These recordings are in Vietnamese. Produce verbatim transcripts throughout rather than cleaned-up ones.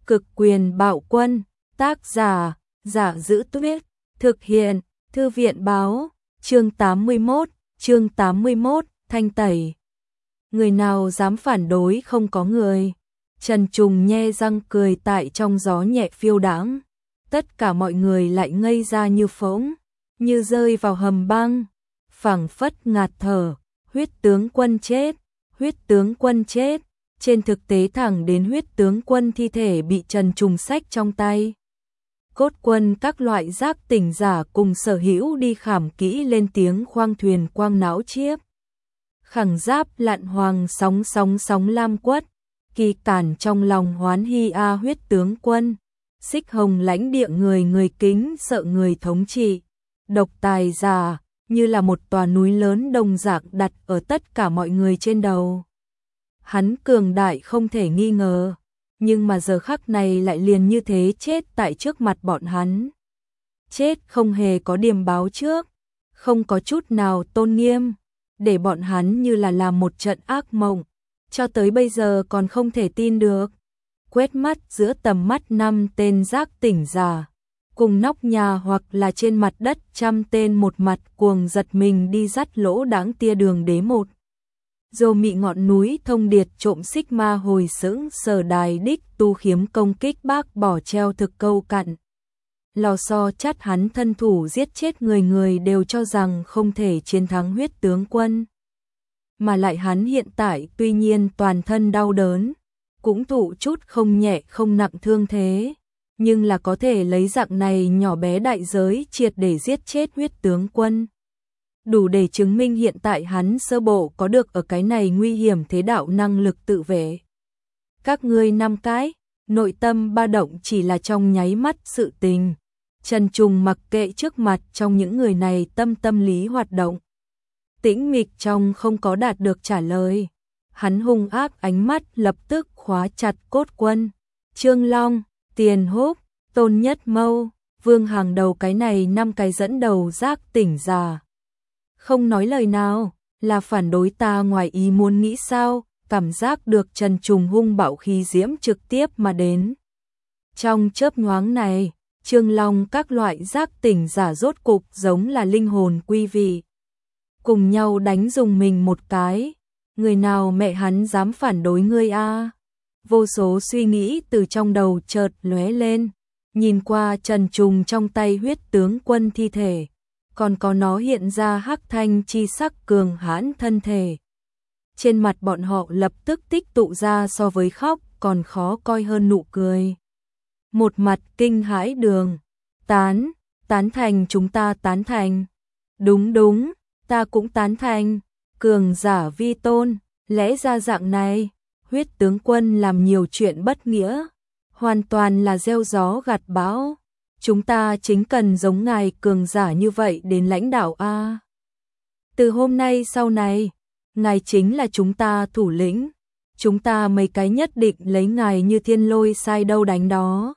Cực quyền bạo quân, tác giả, Giả Giữ Tuyết, thực hiện, Thư viện báo, chương tám mươi mốt, chương tám mươi mốt, thanh tẩy. Người nào dám phản đối không có người. Trần Trùng nhe răng cười tại trong gió nhẹ phiêu đãng. Tất cả mọi người lại ngây ra như phỗng, như rơi vào hầm băng, phảng phất ngạt thở. Huyết tướng quân chết, huyết tướng quân chết. Trên thực tế thẳng đến huyết tướng quân thi thể bị Trần Trùng xách trong tay. Cốt quân các loại giác tỉnh giả cùng sở hữu đi khảm kỹ lên tiếng khoang thuyền quang não chiếp. Khẳng giáp lặn hoàng sóng sóng sóng lam quất, kỳ cản trong lòng hoán hy a huyết tướng quân. Xích hồng lãnh địa người người kính sợ người thống trị. Độc tài giả, như là một tòa núi lớn đồng dạng đặt ở tất cả mọi người trên đầu. Hắn cường đại không thể nghi ngờ, nhưng mà giờ khắc này lại liền như thế chết tại trước mặt bọn hắn. Chết không hề có điềm báo trước, không có chút nào tôn nghiêm, để bọn hắn như là làm một trận ác mộng, cho tới bây giờ còn không thể tin được. Quét mắt giữa tầm mắt năm tên giác tỉnh giả, cùng nóc nhà hoặc là trên mặt đất trăm tên một mặt cuồng giật mình đi dắt lỗ đãng tia đường đế một. Dô mị ngọn núi thông điệt trộm xích ma hồi sững sở đài đích tu khiếm công kích bác bỏ treo thực câu cặn. Lò xo chắt hắn thân thủ giết chết người người đều cho rằng không thể chiến thắng huyết tướng quân. Mà lại hắn hiện tại tuy nhiên toàn thân đau đớn, cũng thụ chút không nhẹ không nặng thương thế, nhưng là có thể lấy dạng này nhỏ bé đại giới triệt để giết chết huyết tướng quân. Đủ để chứng minh hiện tại hắn sơ bộ có được ở cái này nguy hiểm thế đạo năng lực tự vệ. Các ngươi năm cái, nội tâm ba động chỉ là trong nháy mắt sự tình. Trần Trùng mặc kệ trước mặt trong những người này tâm tâm lý hoạt động. Tĩnh mịch trong không có đạt được trả lời. Hắn hung ác ánh mắt lập tức khóa chặt cốt quân. Trương Long, Tiền Húc, Tôn Nhất Mâu, Vương hàng đầu cái này năm cái dẫn đầu giác tỉnh giả. Không nói lời nào, là phản đối ta ngoài ý muốn nghĩ sao, cảm giác được Trần Trùng hung bạo khí diễm trực tiếp mà đến. Trong chớp nhoáng này, Trương Long các loại giác tỉnh giả rốt cục giống là linh hồn quy vị. Cùng nhau đánh dùng mình một cái, người nào mẹ hắn dám phản đối ngươi a? Vô số suy nghĩ từ trong đầu chợt lóe lên, nhìn qua Trần Trùng trong tay huyết tướng quân thi thể. Còn có nó hiện ra hắc thanh chi sắc cường hãn thân thể. Trên mặt bọn họ lập tức tích tụ ra so với khóc còn khó coi hơn nụ cười. Một mặt kinh hãi đường, tán, tán thành chúng ta tán thành. Đúng đúng, ta cũng tán thành, cường giả vi tôn, lẽ ra dạng này, huyết tướng quân làm nhiều chuyện bất nghĩa, hoàn toàn là gieo gió gặt bão. Chúng ta chính cần giống ngài cường giả như vậy đến lãnh đạo a. Từ hôm nay sau này, ngài chính là chúng ta thủ lĩnh. Chúng ta mấy cái nhất định lấy ngài như thiên lôi sai đâu đánh đó.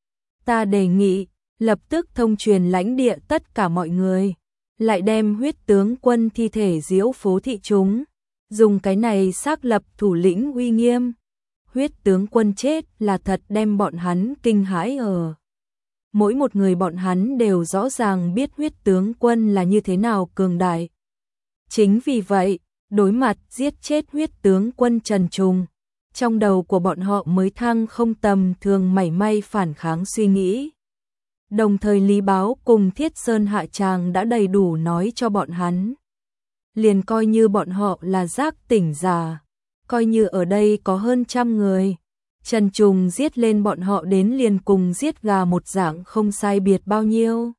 Ta đề nghị, lập tức thông truyền lãnh địa tất cả mọi người. Lại đem huyết tướng quân thi thể diễu phố thị chúng. Dùng cái này xác lập thủ lĩnh uy nghiêm. Huyết tướng quân chết là thật đem bọn hắn kinh hãi ở. Mỗi một người bọn hắn đều rõ ràng biết huyết tướng quân là như thế nào cường đại. Chính vì vậy, đối mặt giết chết huyết tướng quân Trần Trùng, trong đầu của bọn họ mới thăng không tầm thường mảy may phản kháng suy nghĩ. Đồng thời Lý Báo cùng Thiết Sơn hạ tràng đã đầy đủ nói cho bọn hắn. Liền coi như bọn họ là giác tỉnh giả, coi như ở đây có hơn trăm người. Trần Trùng giết lên bọn họ đến liền cùng giết gà một dạng không sai biệt bao nhiêu.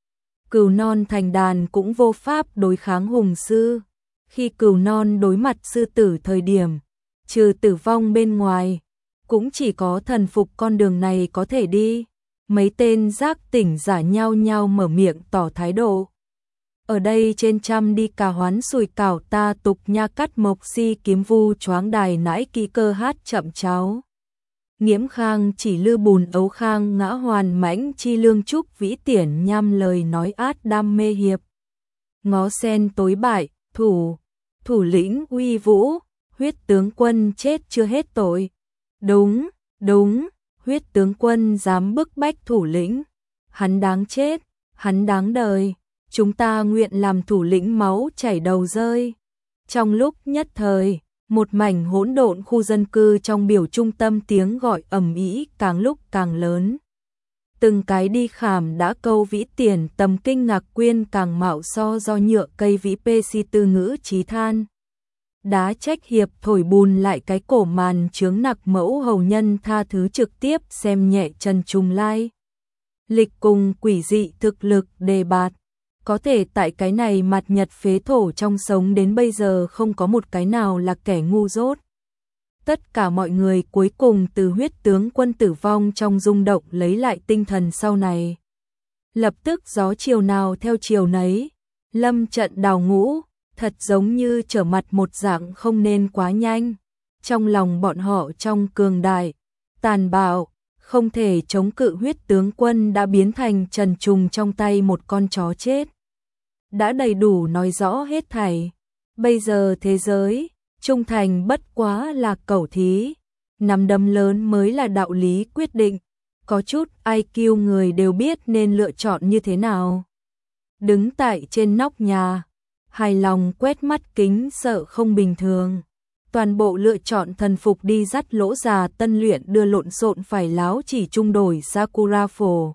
Cừu non thành đàn cũng vô pháp đối kháng hùng sư. Khi cừu non đối mặt sư tử thời điểm, trừ tử vong bên ngoài, cũng chỉ có thần phục con đường này có thể đi. Mấy tên giác tỉnh giả nhau nhau mở miệng tỏ thái độ. Ở đây trên trăm đi cà hoán sùi cảo ta tục nha cắt mộc si kiếm vu choáng đài nãi kỳ cơ hát chậm cháu. Nghiễm khang chỉ lư bùn ấu khang ngã hoàn mãnh chi lương trúc vĩ tiển nham lời nói át đam mê hiệp. Ngó sen tối bại, thủ, thủ lĩnh uy vũ, huyết tướng quân chết chưa hết tội. Đúng, đúng, Huyết tướng quân dám bức bách thủ lĩnh, hắn đáng chết, hắn đáng đời, chúng ta nguyện làm thủ lĩnh máu chảy đầu rơi. Trong lúc nhất thời, một mảnh hỗn độn khu dân cư trong biểu trung tâm tiếng gọi ầm ĩ càng lúc càng lớn. Từng cái đi khảm đã câu vĩ tiền tầm kinh ngạc quyên càng mạo so do nhựa cây vĩ pê si tư ngữ trí than. Đá trách hiệp thổi bùn lại cái cổ màn chướng nặc mẫu hầu nhân tha thứ trực tiếp xem nhẹ Trần Trung Lai. Lịch cùng quỷ dị thực lực đề bạt. Có thể tại cái này mặt nhật phế thổ trong sống đến bây giờ không có một cái nào là kẻ ngu dốt. Tất cả mọi người cuối cùng từ huyết tướng quân tử vong trong rung động lấy lại tinh thần sau này. Lập tức gió chiều nào theo chiều nấy, lâm trận đào ngũ, thật giống như trở mặt một dạng không nên quá nhanh. Trong lòng bọn họ trong cường đại, tàn bạo, không thể chống cự huyết tướng quân đã biến thành Trần Trùng trong tay một con chó chết. Đã đầy đủ nói rõ hết thảy. Bây giờ thế giới, trung thành bất quá là cẩu thí, nắm đấm lớn mới là đạo lý quyết định. Có chút i kiu người đều biết nên lựa chọn như thế nào. Đứng tại trên nóc nhà, hài lòng quét mắt kính sợ không bình thường. Toàn bộ lựa chọn thần phục đi dắt lỗ già tân luyện đưa lộn xộn phải láo chỉ trung đổi Sakura phổ.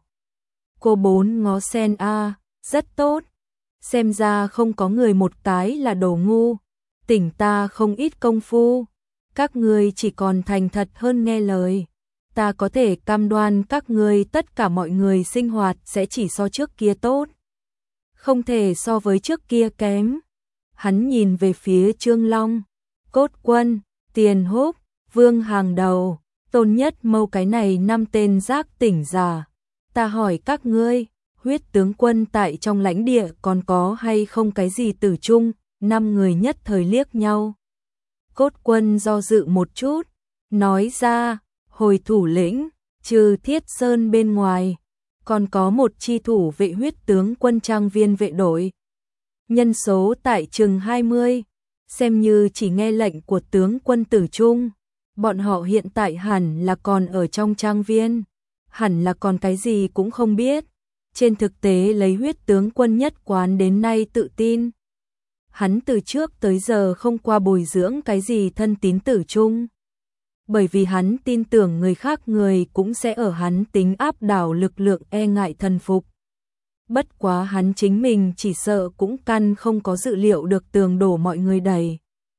Cô bốn ngó sen a, rất tốt. Xem ra không có người một cái là đồ ngu. Tỉnh ta không ít công phu. Các ngươi chỉ còn thành thật hơn nghe lời. Ta có thể cam đoan các ngươi tất cả mọi người sinh hoạt sẽ chỉ so trước kia tốt. Không thể so với trước kia kém. Hắn nhìn về phía Trương Long, Cốt Quân, Tiền Húc, Vương hàng đầu, Tôn Nhất Mâu cái này năm tên giác tỉnh giả. Ta hỏi các ngươi, huyết tướng quân tại trong lãnh địa còn có hay không cái gì tử chung? Năm người nhất thời liếc nhau. Cốt Quân do dự một chút, nói ra, hồi thủ lĩnh, trừ Thiết Sơn bên ngoài, còn có một chi thủ vệ huyết tướng quân trang viên vệ đội. Nhân số tại chừng hai mươi, xem như chỉ nghe lệnh của tướng quân tử trung. Bọn họ hiện tại hẳn là còn ở trong trang viên, hẳn là còn cái gì cũng không biết. Trên thực tế lấy huyết tướng quân nhất quán đến nay tự tin. Hắn từ trước tới giờ không qua bồi dưỡng cái gì thân tín tử trung. Bởi vì hắn tin tưởng người khác người cũng sẽ ở hắn tính áp đảo lực lượng e ngại thần phục. Bất quá hắn chính mình chỉ sợ cũng căn không có dự liệu được tường đổ mọi người đầy.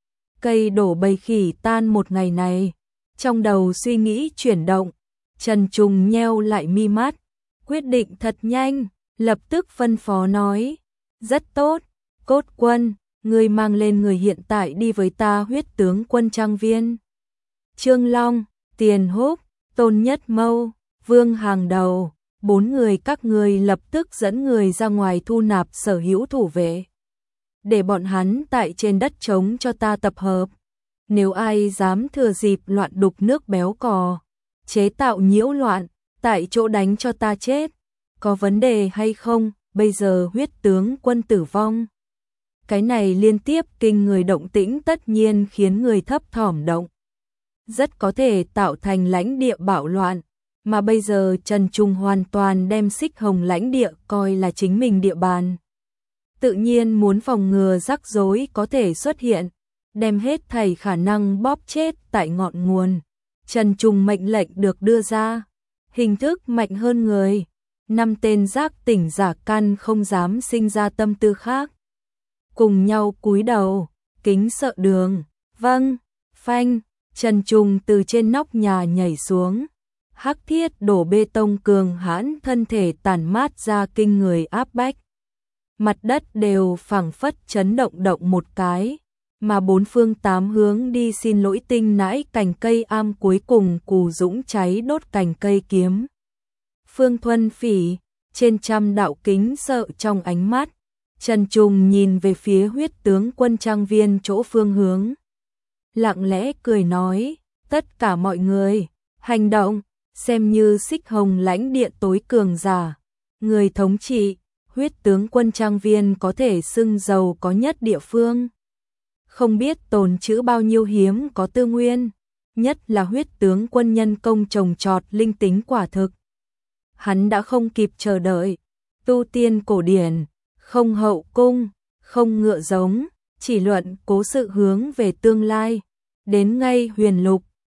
Cây đổ bầy khỉ tan một ngày này. Trong đầu suy nghĩ chuyển động, Trần Trùng nheo lại mi mắt, quyết định thật nhanh, lập tức phân phó nói. Rất tốt, Cốt Quân, ngươi mang lên người hiện tại đi với ta huyết tướng quân trang viên. Trương Long, Tiền Húc, Tôn Nhất Mâu, Vương hàng đầu, bốn người các ngươi lập tức dẫn người ra ngoài thu nạp sở hữu thủ vệ. Để bọn hắn tại trên đất trống cho ta tập hợp. Nếu ai dám thừa dịp loạn đục nước béo cò, chế tạo nhiễu loạn, tại chỗ đánh cho ta chết. Có vấn đề hay không? Bây giờ huyết tướng quân tử vong. Cái này liên tiếp kinh người động tĩnh tất nhiên khiến người thấp thỏm động. Rất có thể tạo thành lãnh địa bạo loạn, mà bây giờ Trần Trung hoàn toàn đem Xích Hồng lãnh địa coi là chính mình địa bàn. Tự nhiên muốn phòng ngừa rắc rối có thể xuất hiện, đem hết thảy khả năng bóp chết tại ngọn nguồn. Trần Trung mệnh lệnh được đưa ra, hình thức mạnh hơn người, năm tên giác tỉnh giả căn không dám sinh ra tâm tư khác. Cùng nhau cúi đầu, kính sợ đường, vâng, phanh, Trần Trung từ trên nóc nhà nhảy xuống. Hắc thiết đổ bê tông cường hãn thân thể tản mát ra kinh người áp bách. Mặt đất đều phảng phất chấn động động một cái, mà bốn phương tám hướng đi xin lỗi tinh nãi cành cây am cuối cùng cù dũng cháy đốt cành cây kiếm. Phương Thuân Phỉ, trên trăm đạo kính sợ trong ánh mắt, Trần Trùng nhìn về phía huyết tướng quân trang viên chỗ phương hướng. Lặng lẽ cười nói, tất cả mọi người, hành động, xem như Xích Hồng lãnh địa tối cường giả. Người thống trị, huyết tướng quân trang viên có thể xưng giàu có nhất địa phương. Không biết tồn trữ bao nhiêu hiếm có tư nguyên, nhất là huyết tướng quân nhân công trồng trọt linh tính quả thực. Hắn đã không kịp chờ đợi, tu tiên cổ điển, không hậu cung, không ngựa giống, chỉ luận cố sự hướng về tương lai, đến ngay huyền lục,